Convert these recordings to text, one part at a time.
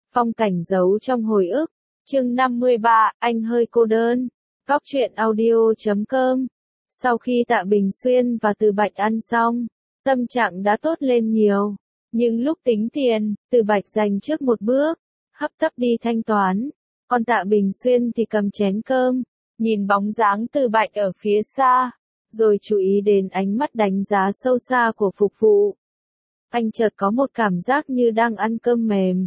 Phong cảnh giấu trong hồi ức. Chương 53, anh hơi cô đơn. Góc truyện audio.com. Sau khi Tạ Bình Xuyên và Từ Bạch ăn xong, tâm trạng đã tốt lên nhiều. Nhưng lúc tính tiền, Từ Bạch dành trước một bước, hấp tấp đi thanh toán. Còn Tạ Bình Xuyên thì cầm chén cơm, nhìn bóng dáng Từ Bạch ở phía xa, rồi chú ý đến ánh mắt đánh giá sâu xa của phục vụ. Anh chợt có một cảm giác như đang ăn cơm mềm.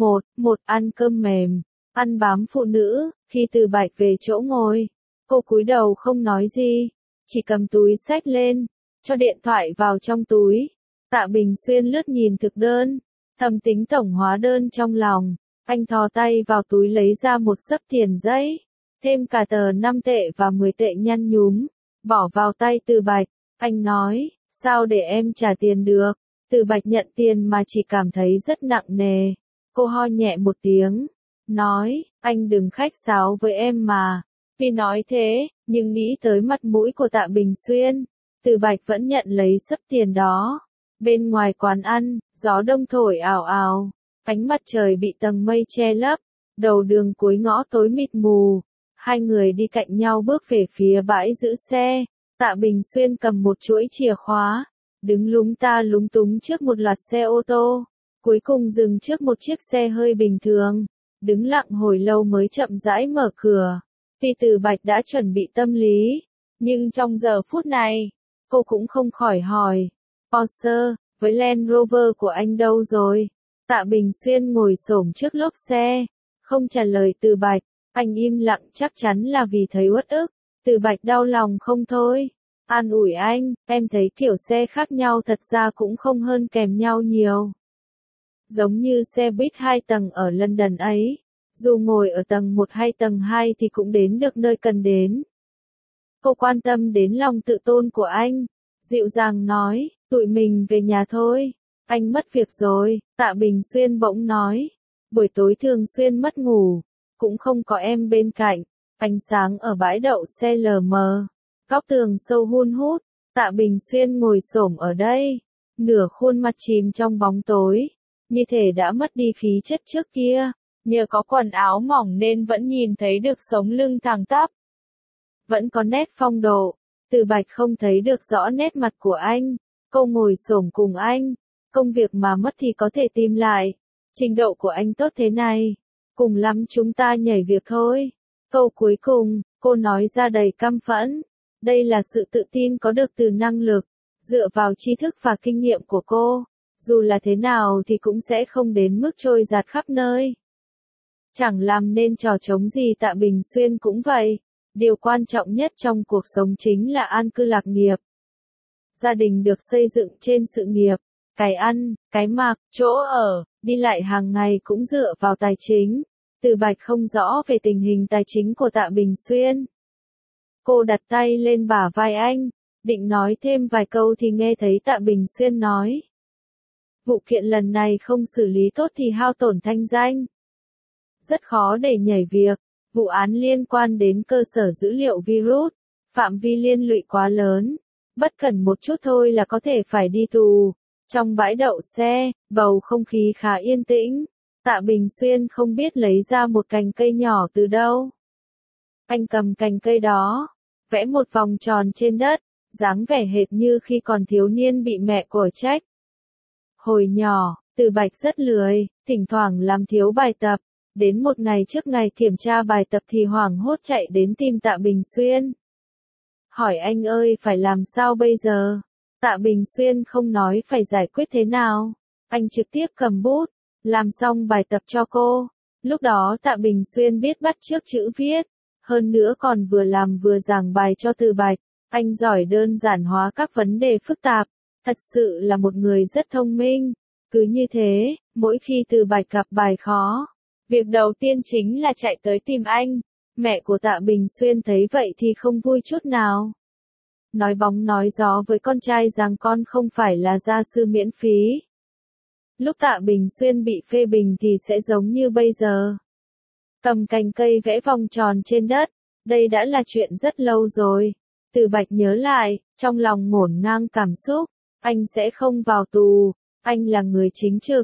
Một ăn cơm mềm, ăn bám phụ nữ. Khi Từ Bạch về chỗ ngồi, cô cúi đầu không nói gì, chỉ cầm túi xách lên, cho điện thoại vào trong túi. Tạ Bình Xuyên lướt nhìn thực đơn, thầm tính tổng hóa đơn trong lòng. Anh thò tay vào túi lấy ra một xấp tiền giấy, thêm cả tờ 5 tệ và 10 tệ nhăn nhúm, bỏ vào tay Từ Bạch. Anh nói, sao để em trả tiền được? Từ Bạch nhận tiền mà chỉ cảm thấy rất nặng nề. Cô ho nhẹ một tiếng, nói, anh đừng khách sáo với em mà. Vì nói thế, nhưng nghĩ tới mặt mũi của Tạ Bình Xuyên, Từ Bạch vẫn nhận lấy xấp tiền đó. Bên ngoài quán ăn, gió đông thổi ào ào, ánh mặt trời bị tầng mây che lấp, đầu đường cuối ngõ tối mịt mù. Hai người đi cạnh nhau bước về phía bãi giữ xe. Tạ Bình Xuyên cầm một chuỗi chìa khóa, đứng lúng ta lúng túng trước một loạt xe ô tô, cuối cùng dừng trước một chiếc xe hơi bình thường, đứng lặng hồi lâu mới chậm rãi mở cửa. Vì Từ Bạch đã chuẩn bị tâm lý, nhưng trong giờ phút này, cô cũng không khỏi hỏi, Porsche, với Land Rover của anh đâu rồi? Tạ Bình Xuyên ngồi xổm trước lốp xe, không trả lời Từ Bạch, anh im lặng chắc chắn là vì thấy uất ức. Từ Bạch đau lòng không thôi. An ủi anh, em thấy kiểu xe khác nhau thật ra cũng không hơn kèm nhau nhiều. Giống như xe buýt 2 tầng ở London ấy, dù ngồi ở tầng 1 hay tầng 2 thì cũng đến được nơi cần đến. Cô quan tâm đến lòng tự tôn của anh, dịu dàng nói, tụi mình về nhà thôi, anh mất việc rồi. Tạ Bình Xuyên bỗng nói, buổi tối thường xuyên mất ngủ, cũng không có em bên cạnh, ánh sáng ở bãi đậu xe lờ mờ. Góc tường sâu hun hút, Tạ Bình Xuyên ngồi xổm ở đây, nửa khuôn mặt chìm trong bóng tối, như thể đã mất đi khí chất trước kia, nhờ có quần áo mỏng nên vẫn nhìn thấy được sống lưng thẳng tắp. Vẫn có nét phong độ, Từ Bạch không thấy được rõ nét mặt của anh, cô ngồi xổm cùng anh, công việc mà mất thì có thể tìm lại, trình độ của anh tốt thế này, cùng lắm chúng ta nhảy việc thôi. Câu cuối cùng, cô nói ra đầy căm phẫn. Đây là sự tự tin có được từ năng lực, dựa vào tri thức và kinh nghiệm của cô, dù là thế nào thì cũng sẽ không đến mức trôi dạt khắp nơi. Chẳng làm nên trò trống gì. Tạ Bình Xuyên cũng vậy, điều quan trọng nhất trong cuộc sống chính là an cư lạc nghiệp. Gia đình được xây dựng trên sự nghiệp, cái ăn, cái mặc, chỗ ở, đi lại hàng ngày cũng dựa vào tài chính. Từ Bạch không rõ về tình hình tài chính của Tạ Bình Xuyên. Cô đặt tay lên bả vai anh, định nói thêm vài câu thì nghe thấy Tạ Bình Xuyên nói. Vụ kiện lần này không xử lý tốt thì hao tổn thanh danh. Rất khó để nhảy việc, vụ án liên quan đến cơ sở dữ liệu virus, phạm vi liên lụy quá lớn, bất cẩn một chút thôi là có thể phải đi tù. Trong bãi đậu xe, bầu không khí khá yên tĩnh, Tạ Bình Xuyên không biết lấy ra một cành cây nhỏ từ đâu. Anh cầm cành cây đó, vẽ một vòng tròn trên đất, dáng vẻ hệt như khi còn thiếu niên bị mẹ của trách. Hồi nhỏ, Từ Bạch rất lười, thỉnh thoảng làm thiếu bài tập, đến một ngày trước ngày kiểm tra bài tập thì hoảng hốt chạy đến tìm Tạ Bình Xuyên. Hỏi anh ơi phải làm sao bây giờ? Tạ Bình Xuyên không nói phải giải quyết thế nào, anh trực tiếp cầm bút, làm xong bài tập cho cô. Lúc đó Tạ Bình Xuyên biết bắt chước chữ viết, hơn nữa còn vừa làm vừa giảng bài cho Từ Bạch. Anh giỏi đơn giản hóa các vấn đề phức tạp, thật sự là một người rất thông minh. Cứ như thế, mỗi khi Từ Bạch gặp bài khó, việc đầu tiên chính là chạy tới tìm anh. Mẹ của Tạ Bình Xuyên thấy vậy thì không vui chút nào. Nói bóng nói gió với con trai rằng con không phải là gia sư miễn phí. Lúc Tạ Bình Xuyên bị phê bình thì sẽ giống như bây giờ. Cầm cành cây vẽ vòng tròn trên đất, đây đã là chuyện rất lâu rồi. Từ Bạch nhớ lại, trong lòng ngổn ngang cảm xúc, anh sẽ không vào tù, anh là người chính trực,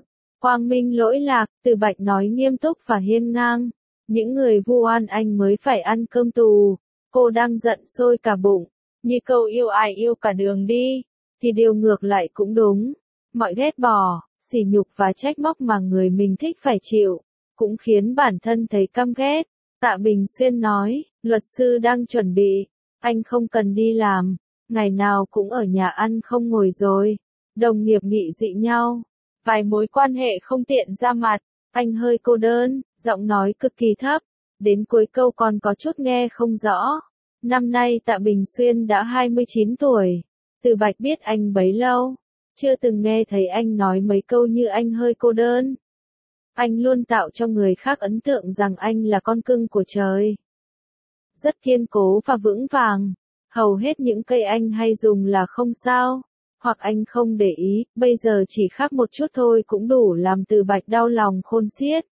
quang minh lỗi lạc, Từ Bạch nói nghiêm túc và hiên ngang. Những người vu oan anh mới phải ăn cơm tù. Cô đang giận sôi cả bụng. Như câu yêu ai yêu cả đường đi, thì điều ngược lại cũng đúng. Mọi ghét bỏ, sỉ nhục và trách móc mà người mình thích phải chịu, cũng khiến bản thân thấy căm ghét. Tạ Bình Xuyên nói, luật sư đang chuẩn bị, anh không cần đi làm, ngày nào cũng ở nhà ăn không ngồi rồi. Đồng nghiệp nghị dị nhau, vài mối quan hệ không tiện ra mặt, anh hơi cô đơn, giọng nói cực kỳ thấp, đến cuối câu còn có chút nghe không rõ. Năm nay Tạ Bình Xuyên đã 29 tuổi, Từ Bạch biết anh bấy lâu, chưa từng nghe thấy anh nói mấy câu như anh hơi cô đơn. Anh luôn tạo cho người khác ấn tượng rằng anh là con cưng của trời. Rất kiên cố và vững vàng, hầu hết những cây anh hay dùng là không sao, hoặc anh không để ý, bây giờ chỉ khác một chút thôi cũng đủ làm Từ Bạch đau lòng khôn xiết.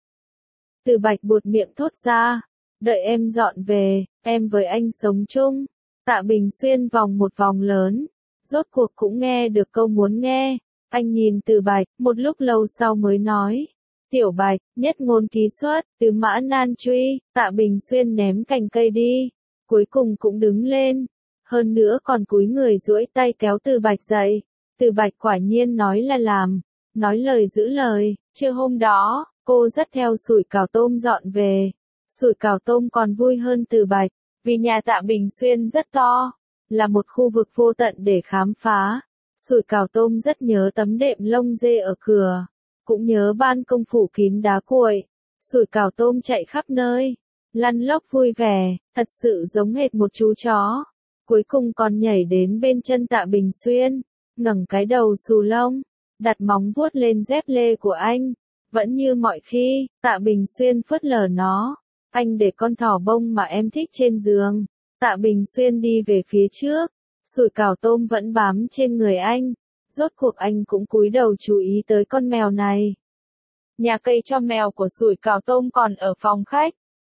Từ Bạch buột miệng thốt ra, đợi em dọn về, em với anh sống chung. Tạ Bình Xuyên vòng một vòng lớn, rốt cuộc cũng nghe được câu muốn nghe. Anh nhìn Từ Bạch, một lúc lâu sau mới nói, Tiểu Bạch, nhất ngôn ký xuất, tứ mã nan truy. Tạ Bình Xuyên ném cành cây đi, cuối cùng cũng đứng lên, hơn nữa còn cúi người duỗi tay kéo Từ Bạch dậy. Từ Bạch quả nhiên nói là làm, nói lời giữ lời. Trưa hôm đó, cô dắt theo sủi cảo tôm dọn về. Sủi cảo tôm còn vui hơn Từ Bạch, vì nhà Tạ Bình Xuyên rất to, là một khu vực vô tận để khám phá. Sủi cảo tôm rất nhớ tấm đệm lông dê ở cửa, cũng nhớ ban công phủ kín đá cuội. Sủi cảo tôm chạy khắp nơi, lăn lóc vui vẻ, thật sự giống hệt một chú chó. Cuối cùng còn nhảy đến bên chân Tạ Bình Xuyên, ngẩng cái đầu xù lông, đặt móng vuốt lên dép lê của anh. Vẫn như mọi khi, Tạ Bình Xuyên phớt lờ nó. Anh để con thỏ bông mà em thích trên giường. Tạ Bình Xuyên đi về phía trước, sủi cảo tôm vẫn bám trên người anh. Rốt cuộc anh cũng cúi đầu chú ý tới con mèo này. Nhà cây cho mèo của sủi cảo tôm còn ở phòng khách.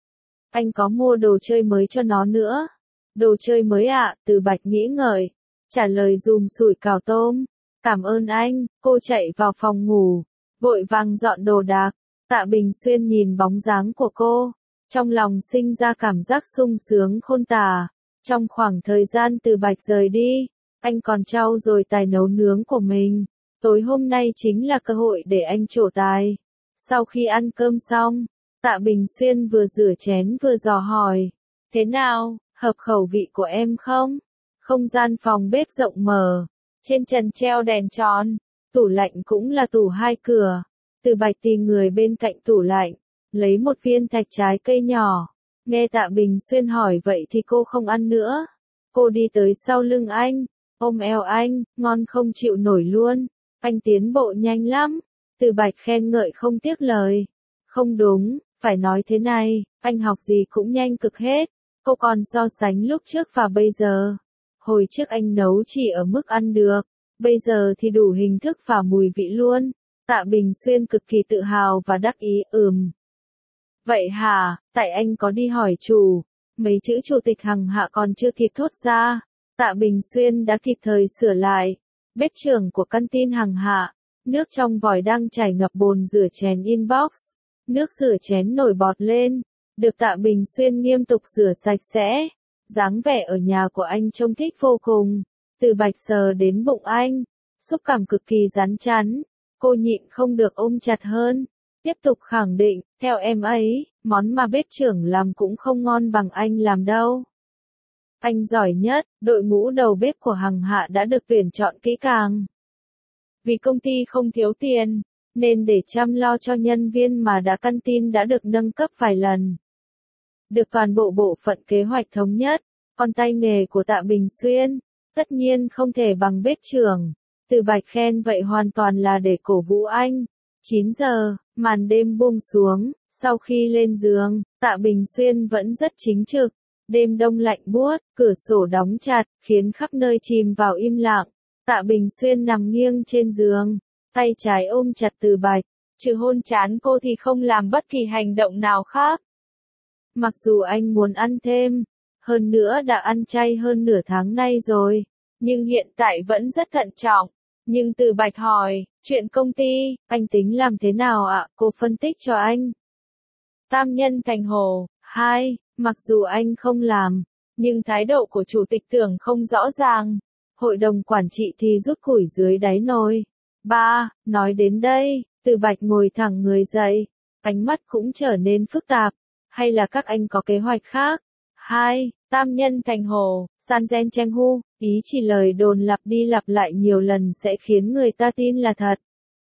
Anh có mua đồ chơi mới cho nó nữa. Đồ chơi mới ạ, Từ Bạch nghĩ ngợi, trả lời dùm sủi cảo tôm. Cảm ơn anh. Cô chạy vào phòng ngủ, vội vàng dọn đồ đạc. Tạ Bình Xuyên nhìn bóng dáng của cô, trong lòng sinh ra cảm giác sung sướng khôn tả. Trong khoảng thời gian Từ Bạch rời đi, anh còn trau dồi tài nấu nướng của mình. Tối hôm nay chính là cơ hội để anh trổ tài. Sau khi ăn cơm xong, Tạ Bình Xuyên vừa rửa chén vừa dò hỏi, thế nào, hợp khẩu vị của em không? Không gian phòng bếp rộng mở, trên trần treo đèn tròn, tủ lạnh cũng là tủ hai cửa. Từ Bạch tìm người bên cạnh tủ lạnh, lấy một viên thạch trái cây nhỏ. Nghe Tạ Bình Xuyên hỏi vậy thì cô không ăn nữa. Cô đi tới sau lưng anh, ôm eo anh, ngon không chịu nổi luôn. Anh tiến bộ nhanh lắm. Từ Bạch khen ngợi không tiếc lời. Không đúng, phải nói thế này, anh học gì cũng nhanh cực hết. Cô còn so sánh lúc trước và bây giờ. Hồi trước anh nấu chỉ ở mức ăn được, bây giờ thì đủ hình thức và mùi vị luôn. Tạ Bình Xuyên cực kỳ tự hào và đắc ý, Vậy hả, tại anh có đi hỏi chủ. Mấy chữ chủ tịch Hằng Hạ còn chưa kịp thốt ra. Tạ Bình Xuyên đã kịp thời sửa lại. Bếp trưởng của căn tin Hằng Hạ, nước trong vòi đang chảy ngập bồn rửa chén inbox. Nước rửa chén nổi bọt lên, được Tạ Bình Xuyên nghiêm tục rửa sạch sẽ. Dáng vẻ ở nhà của anh trông thích vô cùng. Từ Bạch sờ đến bụng anh, xúc cảm cực kỳ rắn chắn. Cô nhịn không được ôm chặt hơn. Tiếp tục khẳng định, theo em ấy, món mà bếp trưởng làm cũng không ngon bằng anh làm đâu. Anh giỏi nhất, đội ngũ đầu bếp của Hằng Hạ đã được tuyển chọn kỹ càng. Vì công ty không thiếu tiền, nên để chăm lo cho nhân viên mà căn tin đã được nâng cấp vài lần. Được toàn bộ bộ phận kế hoạch thống nhất, còn tay nghề của Tạ Bình Xuyên, tất nhiên không thể bằng bếp trưởng. Từ Bạch khen vậy hoàn toàn là để cổ vũ anh. 9 giờ, màn đêm buông xuống, sau khi lên giường, Tạ Bình Xuyên vẫn rất chính trực. Đêm đông lạnh buốt, cửa sổ đóng chặt, khiến khắp nơi chìm vào im lặng. Tạ Bình Xuyên nằm nghiêng trên giường, tay trái ôm chặt Từ Bạch, trừ hôn trán cô thì không làm bất kỳ hành động nào khác. Mặc dù anh muốn ăn thêm, hơn nữa đã ăn chay hơn nửa tháng nay rồi, nhưng hiện tại vẫn rất thận trọng. Nhưng Từ Bạch hỏi, chuyện công ty, anh tính làm thế nào ạ? Cô phân tích cho anh. Tam Nhân Thành Hồ. 2. Mặc dù anh không làm, nhưng thái độ của chủ tịch tưởng không rõ ràng. Hội đồng quản trị thì rút củi dưới đáy nồi. 3. Nói đến đây, Từ Bạch ngồi thẳng người dậy. Ánh mắt cũng trở nên phức tạp. Hay là các anh có kế hoạch khác? 2. Tam Nhân Thành Hồ. San Gen Cheng Hu. Ý chỉ lời đồn lặp đi lặp lại nhiều lần sẽ khiến người ta tin là thật.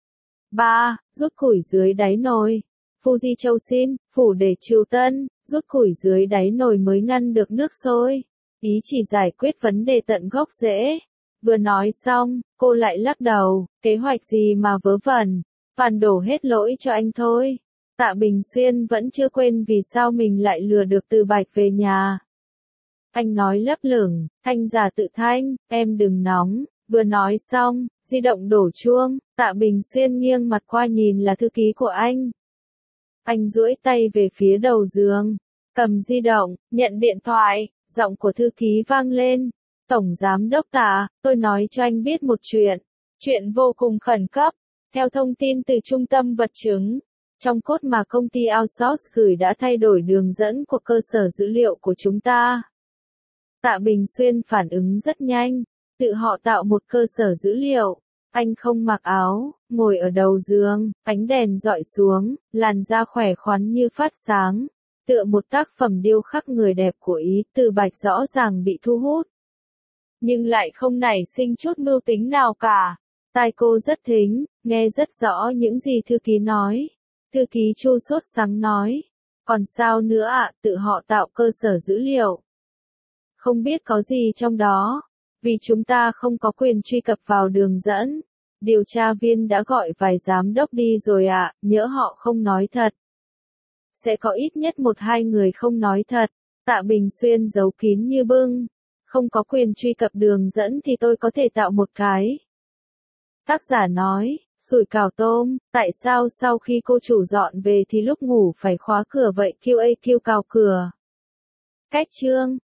3. Rút củi dưới đáy nồi. Fuji Châu Xin, phủ để Triều Tân, rút củi dưới đáy nồi mới ngăn được nước sôi. Ý chỉ giải quyết vấn đề tận gốc rễ. Vừa nói xong, cô lại lắc đầu, kế hoạch gì mà vớ vẩn, phản đổ hết lỗi cho anh thôi. Tạ Bình Xuyên vẫn chưa quên vì sao mình lại lừa được Từ Bạch về nhà. Anh nói lấp lửng, thanh giả tự thanh, em đừng nóng. Vừa nói xong, di động đổ chuông, Tạ Bình Xuyên nghiêng mặt qua nhìn là thư ký của anh. Anh duỗi tay về phía đầu giường, cầm di động, nhận điện thoại, giọng của thư ký vang lên. Tổng giám đốc Tạ, tôi nói cho anh biết một chuyện vô cùng khẩn cấp. Theo thông tin từ trung tâm vật chứng, trong code mà công ty outsource gửi đã thay đổi đường dẫn của cơ sở dữ liệu của chúng ta. Tạ Bình Xuyên phản ứng rất nhanh, tự họ tạo một cơ sở dữ liệu. Anh không mặc áo, ngồi ở đầu giường, ánh đèn dọi xuống, làn da khỏe khoắn như phát sáng. Tựa một tác phẩm điêu khắc người đẹp của Ý, Từ Bạch rõ ràng bị thu hút. Nhưng lại không nảy sinh chút mưu tính nào cả. Tai cô rất thính, nghe rất rõ những gì thư ký nói. Thư ký Chu sốt sắng nói. Còn sao nữa ạ, tự họ tạo cơ sở dữ liệu. Không biết có gì trong đó. Vì chúng ta không có quyền truy cập vào đường dẫn. Điều tra viên đã gọi vài giám đốc đi rồi ạ, nhỡ họ không nói thật. Sẽ có ít nhất 1-2 người không nói thật. Tạ Bình Xuyên giấu kín như bưng. Không có quyền truy cập đường dẫn thì tôi có thể tạo một cái. Tác giả nói, sủi cảo tôm, tại sao sau khi cô chủ dọn về thì lúc ngủ phải khóa cửa vậy? QAQ cào cửa. Cách chương